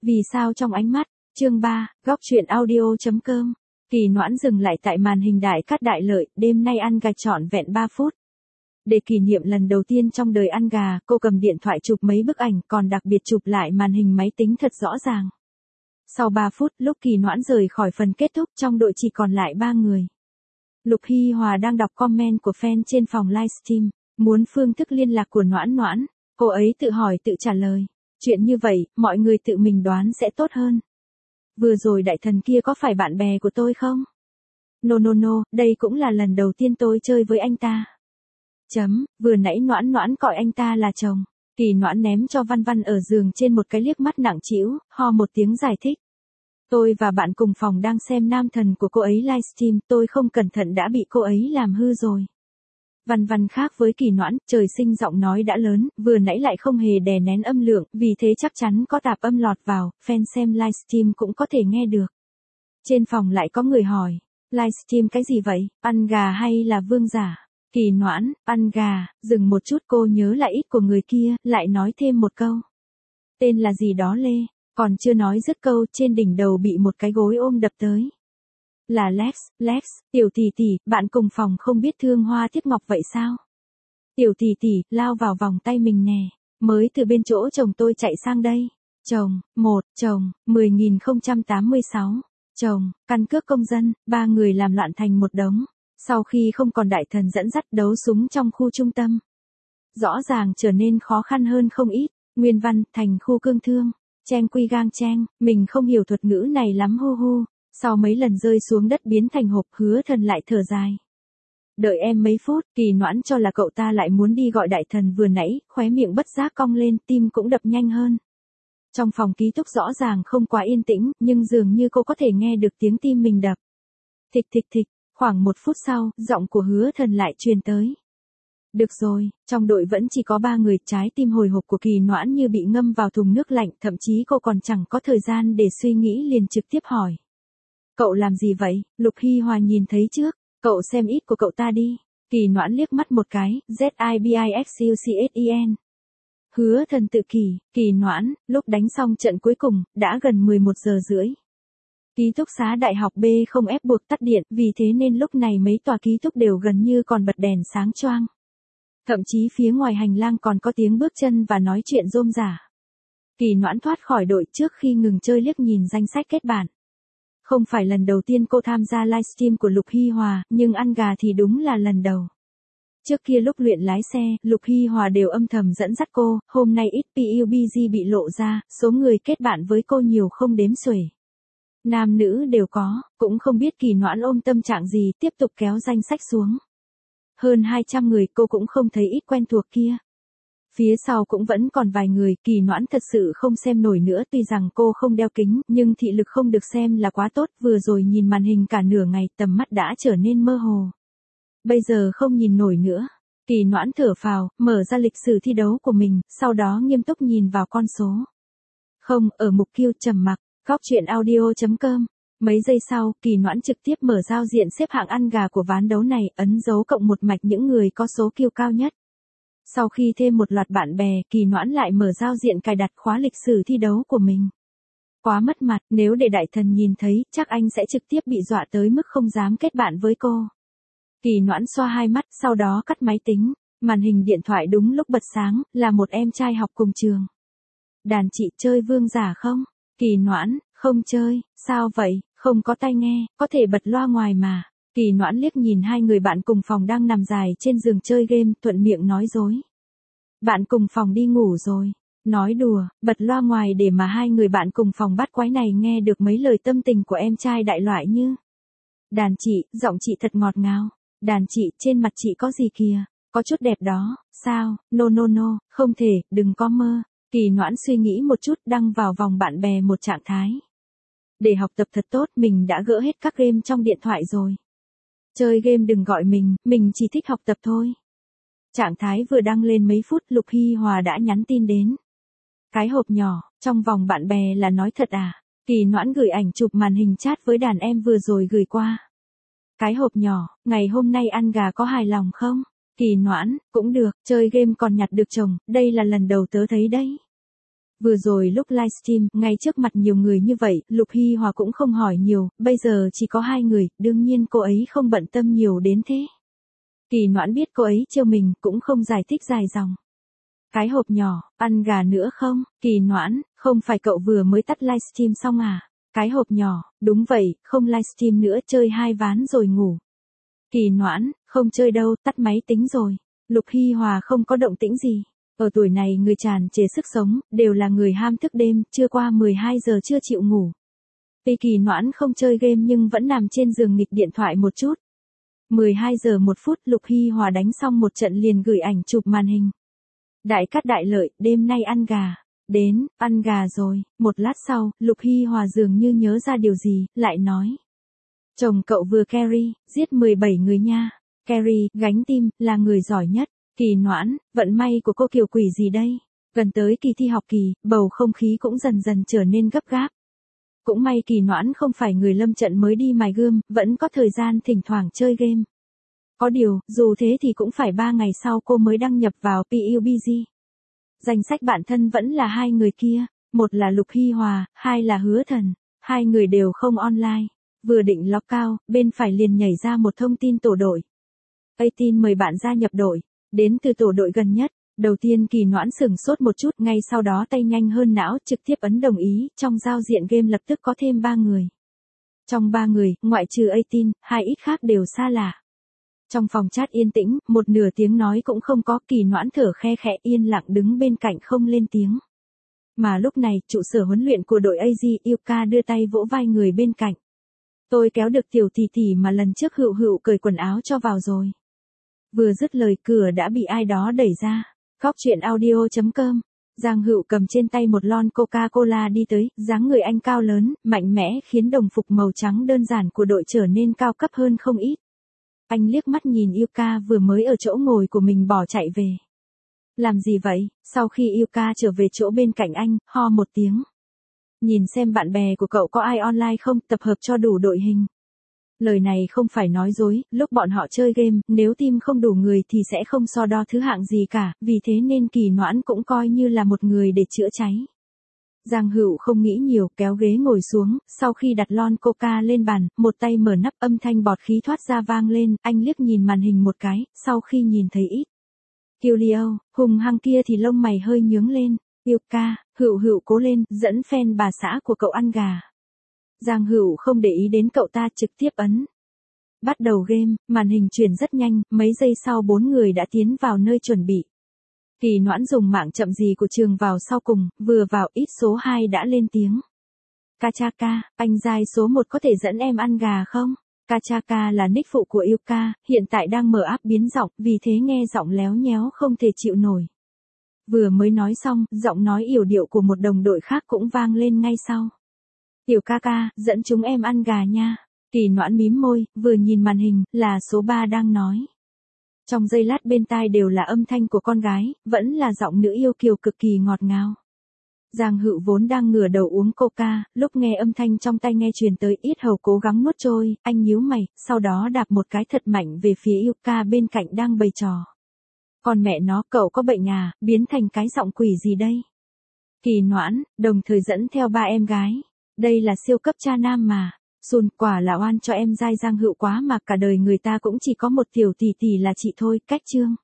Vì sao trong ánh mắt, chương 3, góc chuyện audio.com. Kỳ Noãn dừng lại tại màn hình đại cát đại lợi, đêm nay ăn gà trọn vẹn 3 phút. Để kỷ niệm lần đầu tiên trong đời ăn gà, cô cầm điện thoại chụp mấy bức ảnh, còn đặc biệt chụp lại màn hình máy tính thật rõ ràng. Sau 3 phút, lúc Kỳ Noãn rời khỏi phần kết thúc, trong đội chỉ còn lại 3 người. Lục Hy Hòa đang đọc comment của fan trên phòng livestream, muốn phương thức liên lạc của Noãn Noãn, cô ấy tự hỏi tự trả lời. Chuyện như vậy, mọi người tự mình đoán sẽ tốt hơn. Vừa rồi đại thần kia có phải bạn bè của tôi không? No, đây cũng là lần đầu tiên tôi chơi với anh ta. Vừa nãy Noãn Noãn gọi anh ta là chồng. Kỳ Noãn ném cho Văn Văn ở giường trên một cái liếc mắt nặng trĩu, ho một tiếng giải thích. Tôi và bạn cùng phòng đang xem nam thần của cô ấy livestream, tôi không cẩn thận đã bị cô ấy làm hư rồi. Văn Văn khác với Kỳ Noãn, trời sinh giọng nói đã lớn, vừa nãy lại không hề đè nén âm lượng, vì thế chắc chắn có tạp âm lọt vào, fan xem livestream cũng có thể nghe được. Trên phòng lại có người hỏi, livestream cái gì vậy, ăn gà hay là vương giả? Kỳ Noãn, ăn gà, dừng một chút cô nhớ lại ít của người kia, lại nói thêm một câu. Tên là gì đó Lê, còn chưa nói dứt câu, trên đỉnh đầu bị một cái gối ôm đập tới. Là Lex, tiểu tỷ tỷ, bạn cùng phòng không biết thương hoa tiếc ngọc vậy sao? Tiểu tỷ tỷ, lao vào vòng tay mình nè, mới từ bên chỗ chồng tôi chạy sang đây. Chồng, 10.086. Chồng, căn cước công dân, 3 người làm loạn thành một đống. Sau khi không còn đại thần dẫn dắt đấu súng trong khu trung tâm, rõ ràng trở nên khó khăn hơn không ít. Nguyên văn, thành khu cương thương. Cheng quy gang cheng, mình không hiểu thuật ngữ này lắm hu. Sau mấy lần rơi xuống đất biến thành hộp, Hứa Thần lại thở dài. Đợi em mấy phút, Kỳ Noãn cho là cậu ta lại muốn đi gọi đại thần vừa nãy, khóe miệng bất giác cong lên, tim cũng đập nhanh hơn. Trong phòng ký túc rõ ràng không quá yên tĩnh, nhưng dường như cô có thể nghe được tiếng tim mình đập. Thịch, khoảng 1 phút sau, giọng của Hứa Thần lại truyền tới. Được rồi, trong đội vẫn chỉ có 3 người, trái tim hồi hộp của Kỳ Noãn như bị ngâm vào thùng nước lạnh, thậm chí cô còn chẳng có thời gian để suy nghĩ liền trực tiếp hỏi. Cậu làm gì vậy? Lục Hy Hòa nhìn thấy trước, cậu xem ít của cậu ta đi. Kỳ Noãn liếc mắt một cái, ZIBIXUCSEN. Hứa Thần tự Kỳ Noãn, lúc đánh xong trận cuối cùng, đã gần 11 giờ rưỡi. Ký túc xá đại học B không ép buộc tắt điện, vì thế nên lúc này mấy tòa ký túc đều gần như còn bật đèn sáng choang. Thậm chí phía ngoài hành lang còn có tiếng bước chân và nói chuyện rôm rả. Kỳ Noãn thoát khỏi đội trước khi ngừng chơi liếc nhìn danh sách kết bạn. Không phải lần đầu tiên cô tham gia livestream của Lục Hy Hòa, nhưng ăn gà thì đúng là lần đầu. Trước kia lúc luyện lái xe, Lục Hy Hòa đều âm thầm dẫn dắt cô, hôm nay ít PUBG bị lộ ra, số người kết bạn với cô nhiều không đếm xuể. Nam nữ đều có, cũng không biết Kỳ Noãn ôm tâm trạng gì, tiếp tục kéo danh sách xuống. Hơn 200 người, cô cũng không thấy ít quen thuộc kia. Phía sau cũng vẫn còn vài người, Kỳ Noãn thật sự không xem nổi nữa, tuy rằng cô không đeo kính, nhưng thị lực không được xem là quá tốt, vừa rồi nhìn màn hình cả nửa ngày, tầm mắt đã trở nên mơ hồ. Bây giờ không nhìn nổi nữa. Kỳ Noãn thở phào, mở ra lịch sử thi đấu của mình, sau đó nghiêm túc nhìn vào con số. Không, ở mục tiêu trầm mặc, góc chuyện audio.com. Mấy giây sau, Kỳ Noãn trực tiếp mở giao diện xếp hạng ăn gà của ván đấu này, ấn dấu cộng một mạch những người có số kill cao nhất. Sau khi thêm một loạt bạn bè, Kỳ Noãn lại mở giao diện cài đặt khóa lịch sử thi đấu của mình. Quá mất mặt, nếu để đại thần nhìn thấy, chắc anh sẽ trực tiếp bị dọa tới mức không dám kết bạn với cô. Kỳ Noãn xoa hai mắt, sau đó cắt máy tính. Màn hình điện thoại đúng lúc bật sáng, là một em trai học cùng trường. Đàn chị chơi vương giả không? Kỳ Noãn, không chơi, sao vậy, không có tai nghe, có thể bật loa ngoài mà. Kỳ Noãn liếc nhìn 2 người bạn cùng phòng đang nằm dài trên giường chơi game, thuận miệng nói dối. Bạn cùng phòng đi ngủ rồi. Nói đùa, bật loa ngoài để mà 2 người bạn cùng phòng bắt quái này nghe được mấy lời tâm tình của em trai đại loại như. Đàn chị, giọng chị thật ngọt ngào. Đàn chị, trên mặt chị có gì kìa, có chút đẹp đó, sao, no, không thể, đừng có mơ. Kỳ Noãn suy nghĩ một chút, đăng vào vòng bạn bè một trạng thái. Để học tập thật tốt, mình đã gỡ hết các game trong điện thoại rồi. Chơi game đừng gọi mình chỉ thích học tập thôi. Trạng thái vừa đăng lên mấy phút, Lục Hy Hòa đã nhắn tin đến. Cái hộp nhỏ, trong vòng bạn bè là nói thật à? Kỳ Noãn gửi ảnh chụp màn hình chat với đàn em vừa rồi gửi qua. Cái hộp nhỏ, ngày hôm nay ăn gà có hài lòng không? Kỳ Noãn, cũng được, chơi game còn nhặt được chồng, đây là lần đầu tớ thấy đấy. Vừa rồi lúc livestream, ngay trước mặt nhiều người như vậy, Lục Hy Hòa cũng không hỏi nhiều, bây giờ chỉ có 2 người, đương nhiên cô ấy không bận tâm nhiều đến thế. Kỳ Noãn biết cô ấy trêu mình, cũng không giải thích dài dòng. Cái hộp nhỏ, ăn gà nữa không? Kỳ Noãn, không phải cậu vừa mới tắt livestream xong à? Cái hộp nhỏ, đúng vậy, không livestream nữa, chơi 2 ván rồi ngủ. Kỳ Noãn, không chơi đâu, tắt máy tính rồi. Lục Hy Hòa không có động tĩnh gì. Ở tuổi này người tràn trề sức sống, đều là người ham thức đêm, chưa qua 12 giờ chưa chịu ngủ. Tuy Kỳ Noãn không chơi game nhưng vẫn nằm trên giường nghịch điện thoại một chút. 12 giờ 1 phút Lục Hy Hòa đánh xong một trận liền gửi ảnh chụp màn hình. Đại cát đại lợi, đêm nay ăn gà. Đến, ăn gà rồi. Một lát sau, Lục Hy Hòa dường như nhớ ra điều gì, lại nói. Chồng cậu vừa carry, giết 17 người nha. Carry, gánh team, là người giỏi nhất. Kỳ Noãn, vận may của cô kiểu quỷ gì đây? Gần tới kỳ thi học kỳ, bầu không khí cũng dần dần trở nên gấp gáp. Cũng may Kỳ Noãn không phải người lâm trận mới đi mài gươm, vẫn có thời gian thỉnh thoảng chơi game. Có điều, dù thế thì cũng phải 3 ngày sau cô mới đăng nhập vào PUBG. Danh sách bạn thân vẫn là 2 người kia, một là Lục Hy Hòa, 2 là Hứa Thần. 2 người đều không online. Vừa định lock out, bên phải liền nhảy ra một thông tin tổ đội. 18 mời bạn gia nhập đội, đến từ tổ đội gần nhất. Đầu tiên Kỳ Noãn sửng sốt một chút, ngay sau đó tay nhanh hơn não, trực tiếp ấn đồng ý, trong giao diện game lập tức có thêm 3 người. Trong 3 người, ngoại trừ 18, 2 ít khác đều xa lạ. Trong phòng chat yên tĩnh, một nửa tiếng nói cũng không có, Kỳ Noãn thở khe khẽ yên lặng đứng bên cạnh không lên tiếng. Mà lúc này, trụ sở huấn luyện của đội AZ Yuka đưa tay vỗ vai người bên cạnh. Tôi kéo được tiểu tỷ tỷ mà lần trước Hựu Hựu cởi quần áo cho vào rồi. Vừa dứt lời cửa đã bị ai đó đẩy ra. Góc truyện audio.com. Giang Hựu cầm trên tay một lon Coca-Cola đi tới, dáng người anh cao lớn, mạnh mẽ khiến đồng phục màu trắng đơn giản của đội trở nên cao cấp hơn không ít. Anh liếc mắt nhìn Yuka vừa mới ở chỗ ngồi của mình bỏ chạy về. Làm gì vậy? Sau khi Yuka trở về chỗ bên cạnh anh, ho một tiếng. Nhìn xem bạn bè của cậu có ai online không, tập hợp cho đủ đội hình. Lời này không phải nói dối, lúc bọn họ chơi game, nếu team không đủ người thì sẽ không so đo thứ hạng gì cả, vì thế nên Kỳ Noãn cũng coi như là một người để chữa cháy. Giang Hựu không nghĩ nhiều, kéo ghế ngồi xuống, sau khi đặt lon coca lên bàn, một tay mở nắp, âm thanh bọt khí thoát ra vang lên, anh liếc nhìn màn hình một cái, sau khi nhìn thấy ít. Kilio, hùng hăng kia thì lông mày hơi nhướng lên. Yuka, Hựu cố lên, dẫn fan bà xã của cậu ăn gà. Giang Hựu không để ý đến cậu ta, trực tiếp ấn. Bắt đầu game, màn hình chuyển rất nhanh, mấy giây sau 4 người đã tiến vào nơi chuẩn bị. Kỳ Noãn dùng mạng chậm gì của trường vào sau cùng, vừa vào ít số 2 đã lên tiếng. Kachaka, anh giai số 1 có thể dẫn em ăn gà không? Kachaka là nick phụ của Yuka, hiện tại đang mở app biến giọng, vì thế nghe giọng léo nhéo không thể chịu nổi. Vừa mới nói xong, giọng nói yểu điệu của một đồng đội khác cũng vang lên ngay sau. Tiểu ca ca, dẫn chúng em ăn gà nha. Kỳ Noãn mím môi, vừa nhìn màn hình, là số 3 đang nói. Trong giây lát bên tai đều là âm thanh của con gái, vẫn là giọng nữ yêu kiều cực kỳ ngọt ngào. Giang Hựu vốn đang ngửa đầu uống coca, lúc nghe âm thanh trong tai nghe truyền tới yết hầu cố gắng nuốt trôi, anh nhíu mày, sau đó đạp một cái thật mạnh về phía Yuka bên cạnh đang bày trò. Còn mẹ nó, cậu có bệnh à, biến thành cái giọng quỷ gì đây? Kỳ Noãn, đồng thời dẫn theo 3 em gái. Đây là siêu cấp cha nam mà. Sùn, quả là oan cho em giai Giang Hựu quá mà, cả đời người ta cũng chỉ có một tiểu tỷ tỷ là chị thôi, cách chương.